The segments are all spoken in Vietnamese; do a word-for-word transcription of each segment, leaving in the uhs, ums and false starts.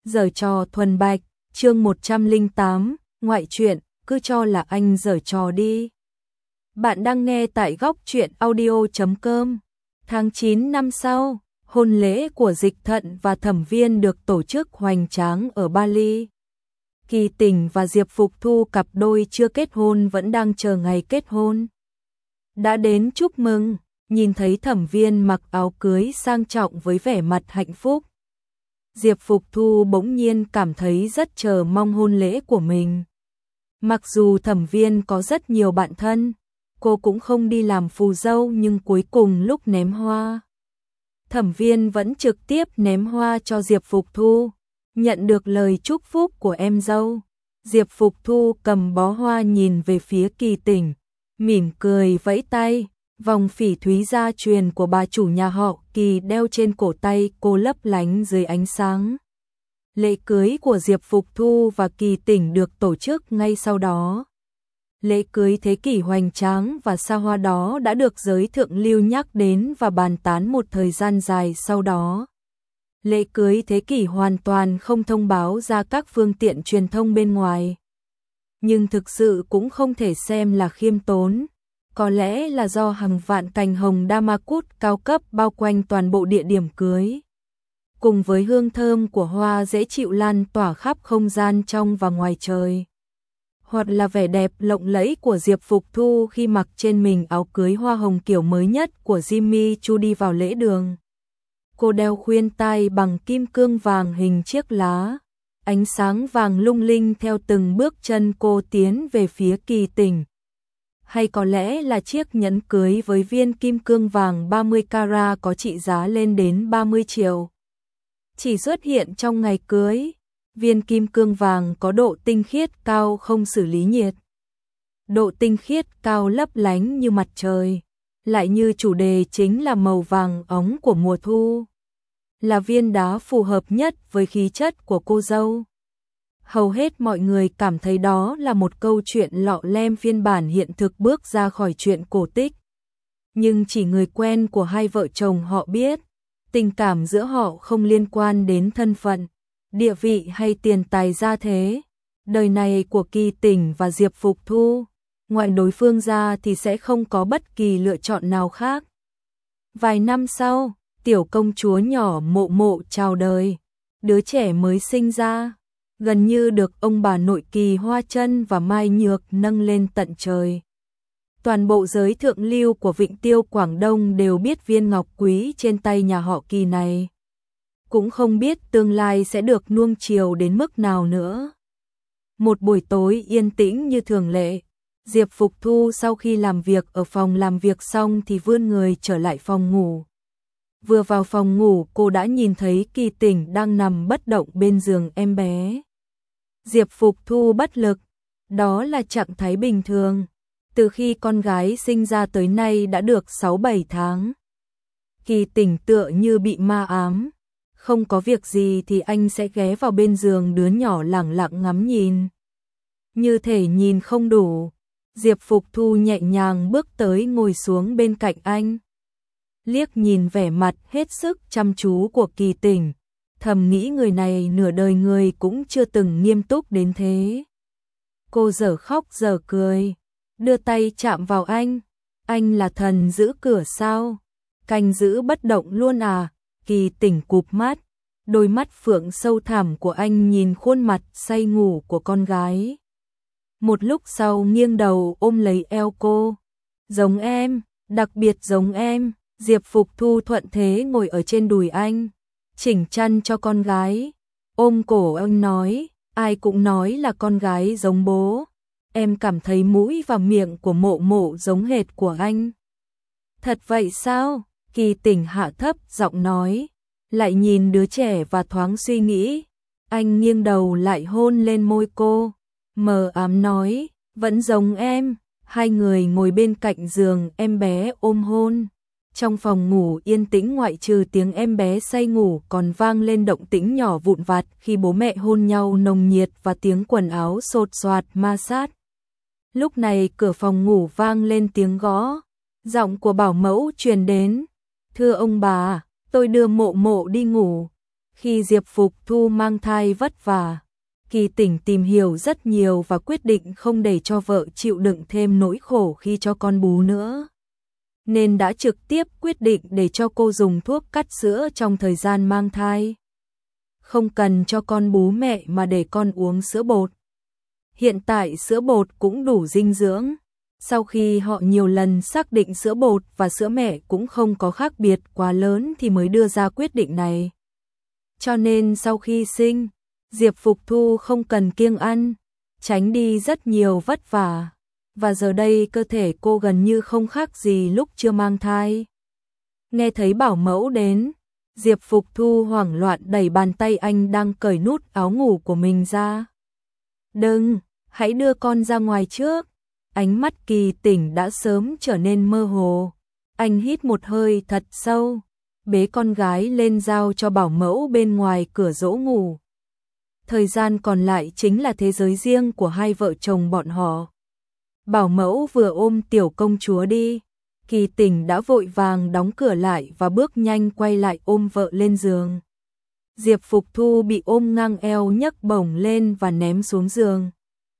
Giở trò thuần bạch, chương một trăm lẻ tám, ngoại truyện, cứ cho là anh giở trò đi. Bạn đang nghe tại góc truyện audio chấm com. Tháng chín năm sau, hôn lễ của Dịch Thận và Thẩm Viên được tổ chức hoành tráng ở Bali. Kỳ Tình và Diệp Phục Thu, cặp đôi chưa kết hôn vẫn đang chờ ngày kết hôn. Đã đến chúc mừng, nhìn thấy Thẩm Viên mặc áo cưới sang trọng với vẻ mặt hạnh phúc. Diệp Phục Thu bỗng nhiên cảm thấy rất chờ mong hôn lễ của mình. Mặc dù Thẩm Viên có rất nhiều bạn thân, cô cũng không đi làm phù dâu, nhưng cuối cùng lúc ném hoa, Thẩm Viên vẫn trực tiếp ném hoa cho Diệp Phục Thu. Nhận được lời chúc phúc của em dâu, Diệp Phục Thu cầm bó hoa nhìn về phía Kỳ Tình, mỉm cười vẫy tay. Vòng phỉ thúy gia truyền của bà chủ nhà họ Kỳ đeo trên cổ tay cô lấp lánh dưới ánh sáng. Lễ cưới của Diệp Phục Thu và Kỳ Tình được tổ chức ngay sau đó. Lễ cưới thế kỷ hoành tráng và xa hoa đó đã được giới thượng lưu nhắc đến và bàn tán một thời gian dài sau đó. Lễ cưới thế kỷ hoàn toàn không thông báo ra các phương tiện truyền thông bên ngoài. Nhưng thực sự cũng không thể xem là khiêm tốn. Có lẽ là do hàng vạn cành hồng Damascus cao cấp bao quanh toàn bộ địa điểm cưới. Cùng với hương thơm của hoa dễ chịu lan tỏa khắp không gian trong và ngoài trời. Hoặc là vẻ đẹp lộng lẫy của Diệp Phục Thu khi mặc trên mình áo cưới hoa hồng kiểu mới nhất của Jimmy Choo đi vào lễ đường. Cô đeo khuyên tai bằng kim cương vàng hình chiếc lá. Ánh sáng vàng lung linh theo từng bước chân cô tiến về phía Kỳ Tình. Hay có lẽ là chiếc nhẫn cưới với viên kim cương vàng ba mươi carat có trị giá lên đến ba mươi triệu. Chỉ xuất hiện trong ngày cưới, viên kim cương vàng có độ tinh khiết cao không xử lý nhiệt. Độ tinh khiết cao lấp lánh như mặt trời, lại như chủ đề chính là màu vàng óng của mùa thu. Là viên đá phù hợp nhất với khí chất của cô dâu. Hầu hết mọi người cảm thấy đó là một câu chuyện lọ lem phiên bản hiện thực bước ra khỏi chuyện cổ tích. Nhưng chỉ người quen của hai vợ chồng họ biết, tình cảm giữa họ không liên quan đến thân phận, địa vị hay tiền tài gia thế. Đời này của Kỳ Tình và Diệp Phục Thu, ngoài đối phương ra thì sẽ không có bất kỳ lựa chọn nào khác. Vài năm sau, tiểu công chúa nhỏ Mộ Mộ chào đời, đứa trẻ mới sinh ra. Gần như được ông bà nội Kỳ Hoa Chân và Mai Nhược nâng lên tận trời. Toàn bộ giới thượng lưu của Vịnh Tiêu Quảng Đông đều biết viên ngọc quý trên tay nhà họ Kỳ này. Cũng không biết tương lai sẽ được nuông chiều đến mức nào nữa. Một buổi tối yên tĩnh như thường lệ, Diệp Phục Thu sau khi làm việc ở phòng làm việc xong thì vươn người trở lại phòng ngủ. Vừa vào phòng ngủ cô đã nhìn thấy Kỳ Tình đang nằm bất động bên giường em bé. Diệp Phục Thu bất lực, đó là trạng thái bình thường, từ khi con gái sinh ra tới nay đã được sáu bảy tháng. Kỳ Tình tựa như bị ma ám, không có việc gì thì anh sẽ ghé vào bên giường đứa nhỏ lẳng lặng ngắm nhìn. Như thể nhìn không đủ, Diệp Phục Thu nhẹ nhàng bước tới ngồi xuống bên cạnh anh. Liếc nhìn vẻ mặt hết sức chăm chú của Kỳ Tình, thầm nghĩ người này nửa đời người cũng chưa từng nghiêm túc đến thế. Cô dở khóc dở cười, đưa tay chạm vào anh. Anh là thần giữ cửa sao? Canh giữ bất động luôn à? Kỳ Tình cụp mắt, đôi mắt phượng sâu thẳm của anh nhìn khuôn mặt say ngủ của con gái. Một lúc sau nghiêng đầu ôm lấy eo cô. Giống em, đặc biệt giống em. Diệp Phục Thu thuận thế ngồi ở trên đùi anh, chỉnh chăn cho con gái, ôm cổ anh nói, ai cũng nói là con gái giống bố. Em cảm thấy mũi và miệng của Mộ Mộ giống hệt của anh. Thật vậy sao? Kỳ Tình hạ thấp giọng nói, lại nhìn đứa trẻ và thoáng suy nghĩ. Anh nghiêng đầu lại hôn lên môi cô, mờ ám nói, vẫn giống em. Hai người ngồi bên cạnh giường em bé ôm hôn. Trong phòng ngủ yên tĩnh ngoại trừ tiếng em bé say ngủ còn vang lên động tĩnh nhỏ vụn vặt khi bố mẹ hôn nhau nồng nhiệt và tiếng quần áo xột xoạt ma sát. Lúc này cửa phòng ngủ vang lên tiếng gõ, giọng của bảo mẫu truyền đến. Thưa ông bà, tôi đưa Mộ Mộ đi ngủ. Khi Diệp Phục Thu mang thai vất vả, Kỳ Tỉnh tìm hiểu rất nhiều và quyết định không để cho vợ chịu đựng thêm nỗi khổ khi cho con bú nữa. Nên đã trực tiếp quyết định để cho cô dùng thuốc cắt sữa trong thời gian mang thai. Không cần cho con bú mẹ mà để con uống sữa bột. Hiện tại sữa bột cũng đủ dinh dưỡng. Sau khi họ nhiều lần xác định sữa bột và sữa mẹ cũng không có khác biệt quá lớn thì mới đưa ra quyết định này. Cho nên sau khi sinh, Diệp Phục Thu không cần kiêng ăn, tránh đi rất nhiều vất vả. Và giờ đây cơ thể cô gần như không khác gì lúc chưa mang thai. Nghe thấy bảo mẫu đến, Diệp Phục Thu hoảng loạn đẩy bàn tay anh đang cởi nút áo ngủ của mình ra. Đừng, hãy đưa con ra ngoài trước. Ánh mắt Kỳ Tỉnh đã sớm trở nên mơ hồ. Anh hít một hơi thật sâu, bế con gái lên giao cho bảo mẫu bên ngoài cửa dỗ ngủ. Thời gian còn lại chính là thế giới riêng của hai vợ chồng bọn họ. Bảo mẫu vừa ôm tiểu công chúa đi, Kỳ Tỉnh đã vội vàng đóng cửa lại và bước nhanh quay lại ôm vợ lên giường. Diệp Phục Thu bị ôm ngang eo nhấc bổng lên và ném xuống giường.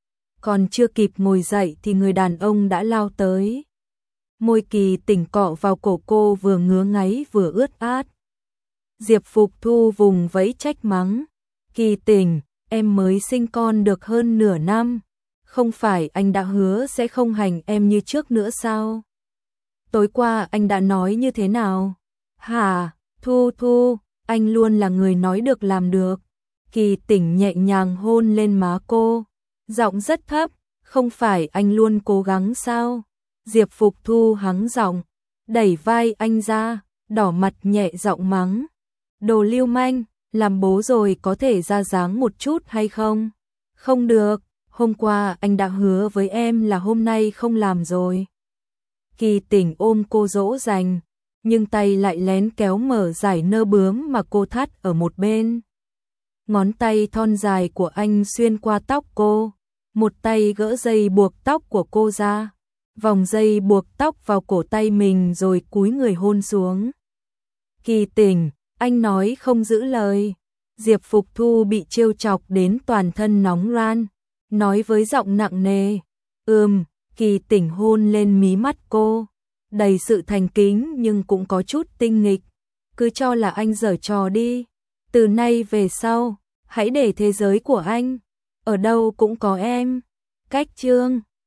Còn chưa kịp ngồi dậy thì người đàn ông đã lao tới. Môi Kỳ Tỉnh cọ vào cổ cô vừa ngứa ngáy vừa ướt át. Diệp Phục Thu vùng vẫy trách mắng. Kỳ Tỉnh, em mới sinh con được hơn nửa năm. Không phải anh đã hứa sẽ không hành em như trước nữa sao? Tối qua anh đã nói như thế nào? Hả, Thu Thu, anh luôn là người nói được làm được. Kỳ Tỉnh nhẹ nhàng hôn lên má cô, giọng rất thấp, không phải anh luôn cố gắng sao? Diệp Phục Thu hắng giọng, đẩy vai anh ra, đỏ mặt nhẹ giọng mắng. Đồ lưu manh, làm bố rồi có thể ra dáng một chút hay không? Không được, hôm qua anh đã hứa với em là hôm nay không làm rồi. Kỳ Tỉnh ôm cô dỗ dành, nhưng tay lại lén kéo mở giải nơ bướm mà cô thắt ở một bên. Ngón tay thon dài của anh xuyên qua tóc cô, một tay gỡ dây buộc tóc của cô ra, vòng dây buộc tóc vào cổ tay mình rồi cúi người hôn xuống. Kỳ Tỉnh, anh nói không giữ lời. Diệp Phục Thu bị trêu chọc đến toàn thân nóng ran, nói với giọng nặng nề. Ừm, Kỳ Tỉnh hôn lên mí mắt cô, đầy sự thành kính nhưng cũng có chút tinh nghịch. Cứ cho là anh giở trò đi. Từ nay về sau, hãy để thế giới của anh ở đâu cũng có em. Cách chương